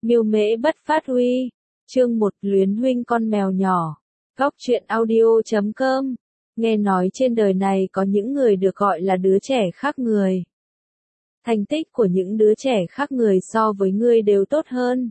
Miêu mễ bất phát huy. Chương 1 Luyến huynh con mèo nhỏ. Góc truyện audio.com. Nghe nói trên đời này có những người được gọi là đứa trẻ khác người. Thành tích của những đứa trẻ khác người so với ngươi đều tốt hơn.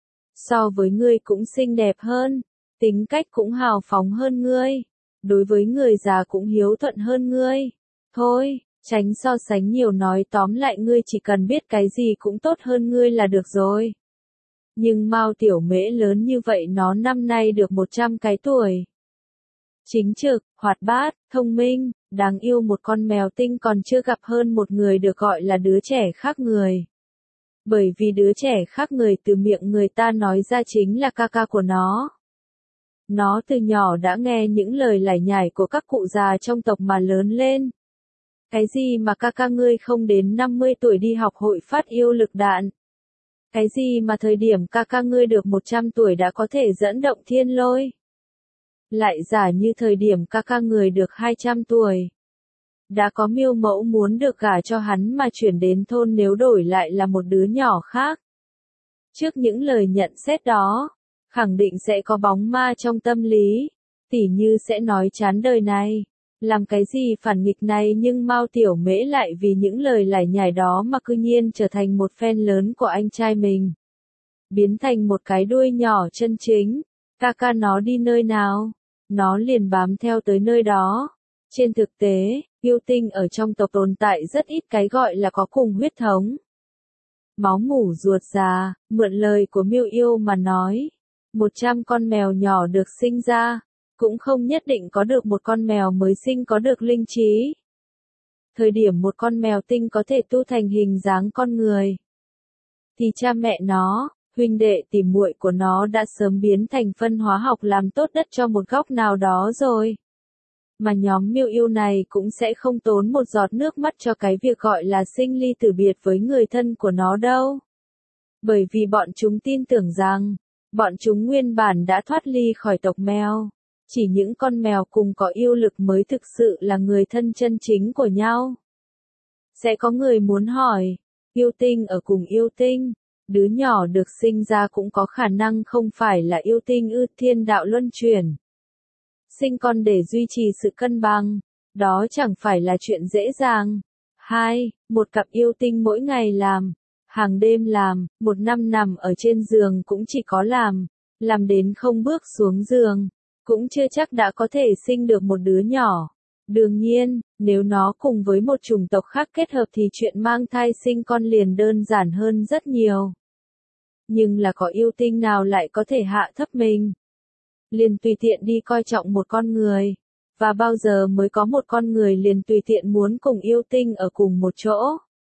So với ngươi cũng xinh đẹp hơn. Tính cách cũng hào phóng hơn ngươi. Đối với người già cũng hiếu thuận hơn ngươi. Thôi, tránh so sánh nhiều, nói tóm lại ngươi chỉ cần biết cái gì cũng tốt hơn ngươi là được rồi. Nhưng Mao Tiểu Mễ lớn như vậy, nó năm nay được 100 cái tuổi. Chính trực, hoạt bát, thông minh, đáng yêu, một con mèo tinh còn chưa gặp hơn một người được gọi là đứa trẻ khác người. Bởi vì đứa trẻ khác người từ miệng người ta nói ra chính là ca ca của nó. Nó từ nhỏ đã nghe những lời lải nhải của các cụ già trong tộc mà lớn lên. Cái gì mà ca ca ngươi không đến 50 tuổi đi học hội phát yêu lực đạn? Cái gì mà thời điểm ca ca ngươi được 100 tuổi đã có thể dẫn động thiên lôi? Lại giả như thời điểm ca ca người được 200 tuổi. Đã có miêu mẫu muốn được gả cho hắn mà chuyển đến thôn nếu đổi lại là một đứa nhỏ khác. Trước những lời nhận xét đó, khẳng định sẽ có bóng ma trong tâm lý, tỉ như sẽ nói chán đời này, làm cái gì phản nghịch này, nhưng Mao Tiểu Mễ lại vì những lời lải nhải đó mà cư nhiên trở thành một fan lớn của anh trai mình. Biến thành một cái đuôi nhỏ chân chính, ca ca nó đi nơi nào, nó liền bám theo tới nơi đó. Trên thực tế, yêu tinh ở trong tộc tồn tại rất ít cái gọi là có cùng huyết thống. Máu mủ ruột già, mượn lời của Miêu Yêu mà nói, 100 con mèo nhỏ được sinh ra, cũng không nhất định có được một con mèo mới sinh có được linh trí. Thời điểm một con mèo tinh có thể tu thành hình dáng con người, thì cha mẹ nó, huynh đệ tỉ muội của nó đã sớm biến thành phân hóa học làm tốt đất cho một góc nào đó rồi. Mà nhóm Miêu Yêu này cũng sẽ không tốn một giọt nước mắt cho cái việc gọi là sinh ly tử biệt với người thân của nó đâu. Bởi vì bọn chúng tin tưởng rằng, bọn chúng nguyên bản đã thoát ly khỏi tộc mèo. Chỉ những con mèo cùng có yêu lực mới thực sự là người thân chân chính của nhau. Sẽ có người muốn hỏi, yêu tinh ở cùng yêu tinh, đứa nhỏ được sinh ra cũng có khả năng không phải là yêu tinh ư? Thiên đạo luân chuyển. Sinh con để duy trì sự cân bằng, đó chẳng phải là chuyện dễ dàng. 2. Một cặp yêu tinh mỗi ngày làm, hàng đêm làm, một năm nằm ở trên giường cũng chỉ có làm đến không bước xuống giường, cũng chưa chắc đã có thể sinh được một đứa nhỏ. Đương nhiên, nếu nó cùng với một chủng tộc khác kết hợp thì chuyện mang thai sinh con liền đơn giản hơn rất nhiều. Nhưng là có yêu tinh nào lại có thể hạ thấp mình, liền tùy tiện đi coi trọng một con người, và bao giờ mới có một con người liền tùy tiện muốn cùng yêu tinh ở cùng một chỗ.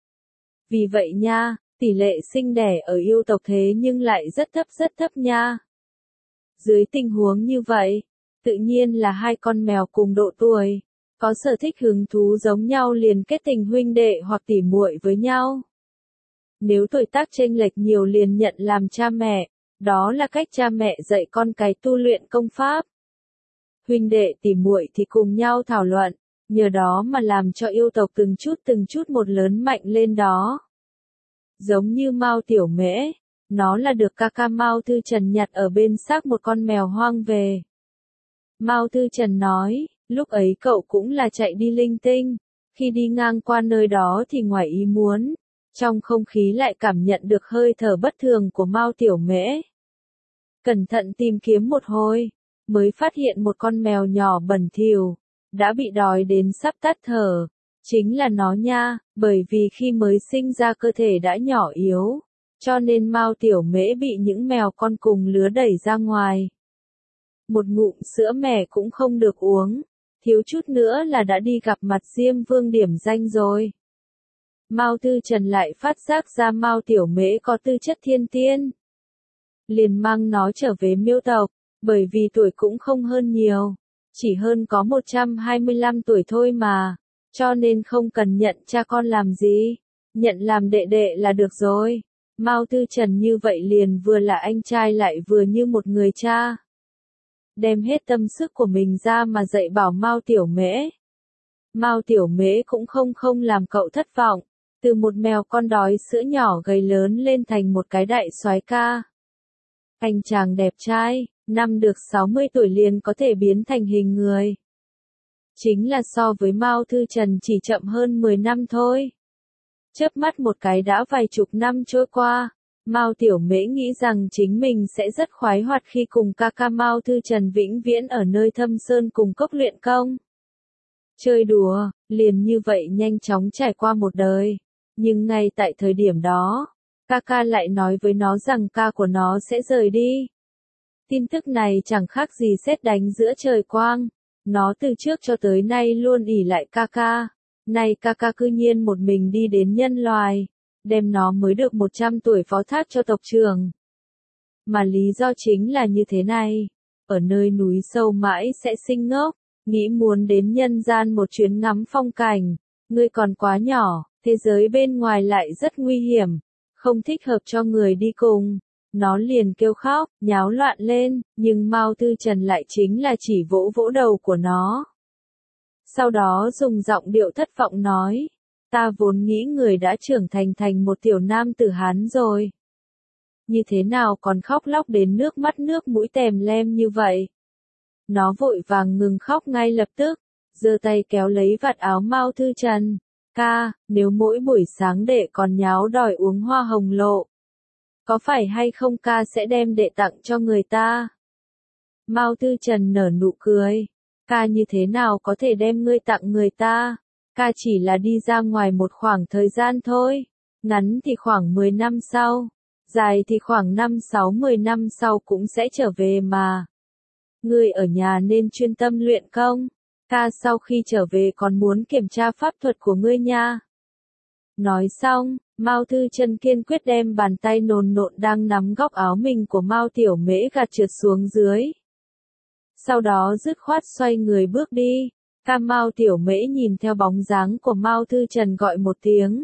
Vì vậy nha, tỷ lệ sinh đẻ ở yêu tộc thế nhưng lại rất thấp nha. Dưới tình huống như vậy, tự nhiên là hai con mèo cùng độ tuổi, có sở thích hứng thú giống nhau liền kết tình huynh đệ hoặc tỉ muội với nhau. Nếu tuổi tác chênh lệch nhiều liền nhận làm cha mẹ, đó là cách cha mẹ dạy con cái tu luyện công pháp. Huynh đệ tỉ muội thì cùng nhau thảo luận, nhờ đó mà làm cho yêu tộc từng chút một lớn mạnh lên đó. Giống như Mao Tiểu Mễ, nó là được ca ca Mao Thư Trần nhặt ở bên xác một con mèo hoang về. Mao Thư Trần nói, lúc ấy cậu cũng là chạy đi linh tinh, khi đi ngang qua nơi đó thì ngoài ý muốn, trong không khí lại cảm nhận được hơi thở bất thường của Mao Tiểu Mễ. Cẩn thận tìm kiếm một hồi, mới phát hiện một con mèo nhỏ bẩn thỉu, đã bị đói đến sắp tắt thở. Chính là nó nha, bởi vì khi mới sinh ra cơ thể đã nhỏ yếu, cho nên Mao Tiểu Mễ bị những mèo con cùng lứa đẩy ra ngoài. Một ngụm sữa mẹ cũng không được uống, thiếu chút nữa là đã đi gặp mặt Diêm Vương điểm danh rồi. Mao Thư Trần lại phát giác ra Mao Tiểu Mễ có tư chất thiên tiên, liền mang nó trở về miêu tộc, bởi vì tuổi cũng không hơn nhiều, chỉ hơn có 125 tuổi thôi mà, cho nên không cần nhận cha con làm gì, nhận làm đệ đệ là được rồi. Mao Thư Trần như vậy liền vừa là anh trai lại vừa như một người cha. Đem hết tâm sức của mình ra mà dạy bảo Mao Tiểu Mễ. Mao Tiểu Mễ cũng không làm cậu thất vọng, Từ một mèo con đói sữa nhỏ gầy lớn lên thành một cái đại soái ca. Anh chàng đẹp trai, năm được 60 tuổi liền có thể biến thành hình người. Chính là so với Mao Thư Trần chỉ chậm hơn 10 năm thôi. Chớp mắt một cái đã vài chục năm trôi qua, Mao Tiểu Mễ nghĩ rằng chính mình sẽ rất khoái hoạt khi cùng ca ca Mao Thư Trần vĩnh viễn ở nơi thâm sơn cùng cốc luyện công. Chơi đùa, liền như vậy nhanh chóng trải qua một đời. Nhưng ngay tại thời điểm đó, ca ca lại nói với nó rằng ca của nó sẽ rời đi. Tin tức này chẳng khác gì sét đánh giữa trời quang. Nó từ trước cho tới nay luôn ỷ lại ca ca. Nay ca ca cư nhiên một mình đi đến nhân loài, đem nó mới được 100 tuổi phó thác cho tộc trưởng. Mà lý do chính là như thế này, ở nơi núi sâu mãi sẽ sinh ngốc, nghĩ muốn đến nhân gian một chuyến ngắm phong cảnh, ngươi còn quá nhỏ, thế giới bên ngoài lại rất nguy hiểm, không thích hợp cho người đi cùng. Nó liền kêu khóc, nháo loạn lên, nhưng Mao Thư Trần lại chính là chỉ vỗ vỗ đầu của nó. Sau đó dùng giọng điệu thất vọng nói, ta vốn nghĩ người đã trưởng thành một tiểu nam tử Hán rồi. Như thế nào còn khóc lóc đến nước mắt nước mũi tèm lem như vậy? Nó vội vàng ngừng khóc ngay lập tức, giơ tay kéo lấy vạt áo Mao Thư Trần. Ca, nếu mỗi buổi sáng đệ còn nháo đòi uống hoa hồng lộ, có phải hay không ca sẽ đem đệ tặng cho người ta? Mao Thư Trần nở nụ cười. Ca như thế nào có thể đem ngươi tặng người ta? Ca chỉ là đi ra ngoài một khoảng thời gian thôi. Ngắn thì khoảng 10 năm sau. Dài thì khoảng 5-6-10 năm sau cũng sẽ trở về mà. Ngươi ở nhà nên chuyên tâm luyện công. Ca sau khi trở về còn muốn kiểm tra pháp thuật của ngươi nha. Nói xong, Mao Thư Trần kiên quyết đem bàn tay nồn nộn đang nắm góc áo mình của Mao Tiểu Mễ gạt trượt xuống dưới. Sau đó dứt khoát xoay người bước đi. Ca Mao Tiểu Mễ nhìn theo bóng dáng của Mao Thư Trần gọi một tiếng.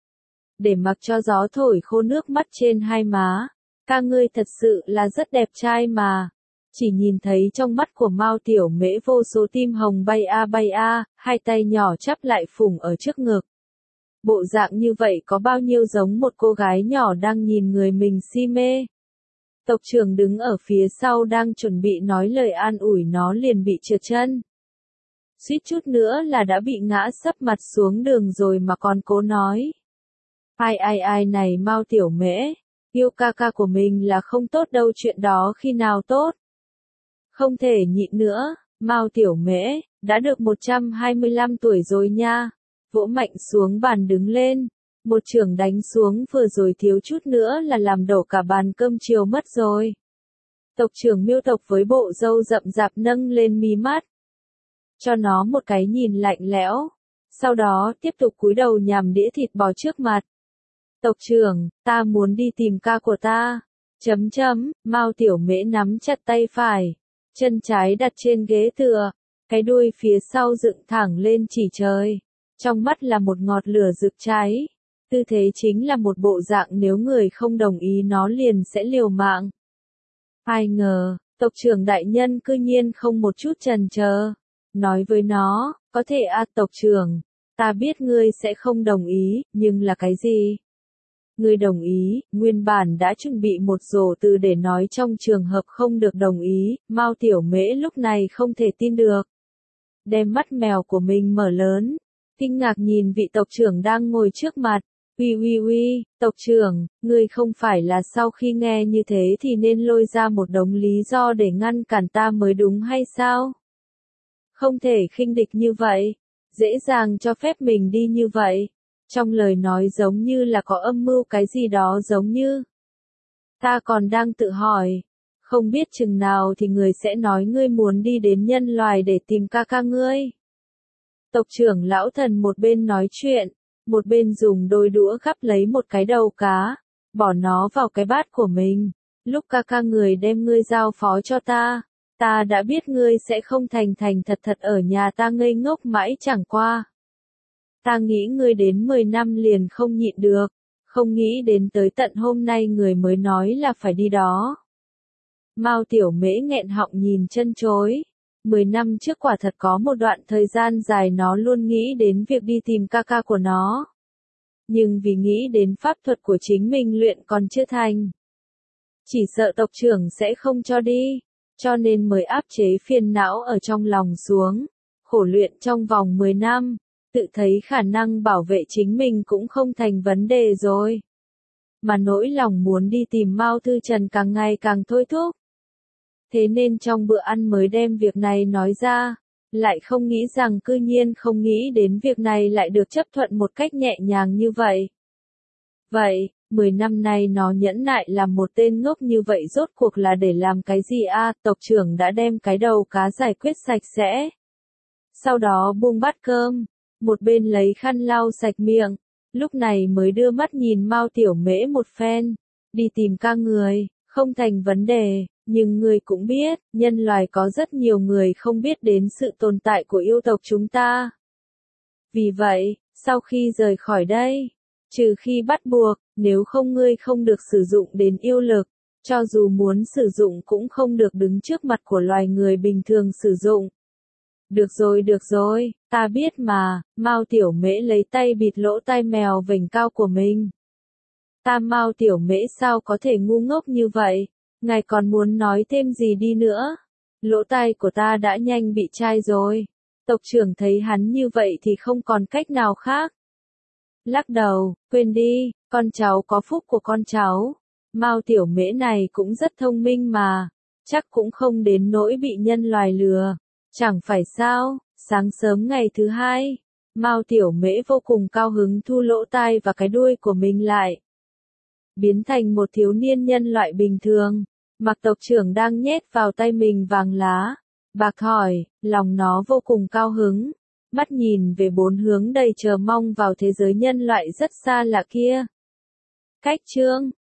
Để mặc cho gió thổi khô nước mắt trên hai má. Ca ngươi thật sự là rất đẹp trai mà. Chỉ nhìn thấy trong mắt của Mao Tiểu Mễ vô số tim hồng bay a, hai tay nhỏ chắp lại phủng ở trước ngực. Bộ dạng như vậy có bao nhiêu giống một cô gái nhỏ đang nhìn người mình si mê. Tộc trưởng đứng ở phía sau đang chuẩn bị nói lời an ủi nó liền bị trượt chân. Suýt chút nữa là đã bị ngã sấp mặt xuống đường rồi mà còn cố nói. Ai này Mao Tiểu Mễ, yêu ca ca của mình là không tốt đâu, chuyện đó khi nào tốt. Không thể nhịn nữa, Mao Tiểu Mễ, đã được 125 tuổi rồi nha. Vỗ mạnh xuống bàn đứng lên, một chưởng đánh xuống vừa rồi thiếu chút nữa là làm đổ cả bàn cơm chiều mất rồi. Tộc trưởng Miêu tộc với bộ râu rậm rạp nâng lên mí mắt, cho nó một cái nhìn lạnh lẽo, sau đó tiếp tục cúi đầu nhằm đĩa thịt bò trước mặt. Tộc trưởng, ta muốn đi tìm ca của ta. Mao Tiểu Mễ nắm chặt tay phải, chân trái đặt trên ghế tựa, cái đuôi phía sau dựng thẳng lên chỉ trời. Trong mắt là một ngọt lửa rực cháy. Tư thế chính là một bộ dạng nếu người không đồng ý nó liền sẽ liều mạng. Ai ngờ, tộc trưởng đại nhân cư nhiên không một chút chần chờ. Nói với nó, có thể tộc trưởng, ta biết ngươi sẽ không đồng ý, nhưng là cái gì? Ngươi đồng ý, nguyên bản đã chuẩn bị một rổ từ để nói trong trường hợp không được đồng ý, Mao Tiểu Mễ lúc này không thể tin được. Đem mắt mèo của mình mở lớn, kinh ngạc nhìn vị tộc trưởng đang ngồi trước mặt. Uy, tộc trưởng, ngươi không phải là sau khi nghe như thế thì nên lôi ra một đống lý do để ngăn cản ta mới đúng hay sao? Không thể khinh địch như vậy, dễ dàng cho phép mình đi như vậy. Trong lời nói giống như là có âm mưu cái gì đó giống như. Ta còn đang tự hỏi, không biết chừng nào thì người sẽ nói ngươi muốn đi đến nhân loài để tìm ca ca ngươi. Tộc trưởng lão thần một bên nói chuyện, một bên dùng đôi đũa gắp lấy một cái đầu cá, bỏ nó vào cái bát của mình. Lúc ca ca người đem ngươi giao phó cho ta đã biết ngươi sẽ không thành thật ở nhà ta ngây ngốc mãi chẳng qua. Ta nghĩ ngươi đến 10 năm liền không nhịn được, không nghĩ đến tới tận hôm nay người mới nói là phải đi đó. Mao Tiểu Mễ nghẹn họng nhìn chân chối. 10 năm trước quả thật có một đoạn thời gian dài nó luôn nghĩ đến việc đi tìm ca ca của nó. nhưng vì nghĩ đến pháp thuật của chính mình luyện còn chưa thành. Chỉ sợ tộc trưởng sẽ không cho đi, cho nên mới áp chế phiền não ở trong lòng xuống, khổ luyện trong vòng 10 năm, tự thấy khả năng bảo vệ chính mình cũng không thành vấn đề rồi. Mà nỗi lòng muốn đi tìm Mao Thư Trần càng ngày càng thôi thúc. Thế nên trong bữa ăn mới đem việc này nói ra, lại không nghĩ rằng cư nhiên không nghĩ đến việc này lại được chấp thuận một cách nhẹ nhàng như vậy. Vậy, 10 năm nay nó nhẫn nại làm một tên ngốc như vậy rốt cuộc là để làm cái gì a? Tộc trưởng đã đem cái đầu cá giải quyết sạch sẽ. Sau đó buông bát cơm, một bên lấy khăn lau sạch miệng, lúc này mới đưa mắt nhìn Mao Tiểu Mễ một phen, đi tìm ca người, không thành vấn đề, nhưng người cũng biết, nhân loài có rất nhiều người không biết đến sự tồn tại của yêu tộc chúng ta. Vì vậy, sau khi rời khỏi đây, trừ khi bắt buộc, nếu không ngươi không được sử dụng đến yêu lực, cho dù muốn sử dụng cũng không được đứng trước mặt của loài người bình thường sử dụng. Được rồi, ta biết mà, Mao Tiểu Mễ lấy tay bịt lỗ tai mèo vểnh cao của mình. Ta Mao Tiểu Mễ sao có thể ngu ngốc như vậy, ngài còn muốn nói thêm gì đi nữa? Lỗ tai của ta đã nhanh bị chai rồi. Tộc trưởng thấy hắn như vậy thì không còn cách nào khác. Lắc đầu, quên đi, con cháu có phúc của con cháu. Mao Tiểu Mễ này cũng rất thông minh mà, chắc cũng không đến nỗi bị nhân loài lừa. Chẳng phải sao, sáng sớm ngày thứ hai, Mao Tiểu Mễ vô cùng cao hứng thu lỗ tai và cái đuôi của mình lại. Biến thành một thiếu niên nhân loại bình thường, mặc tộc trưởng đang nhét vào tay mình vàng lá. Bạc hỏi, lòng nó vô cùng cao hứng, mắt nhìn về bốn hướng đầy chờ mong vào thế giới nhân loại rất xa lạ kia. Cách chương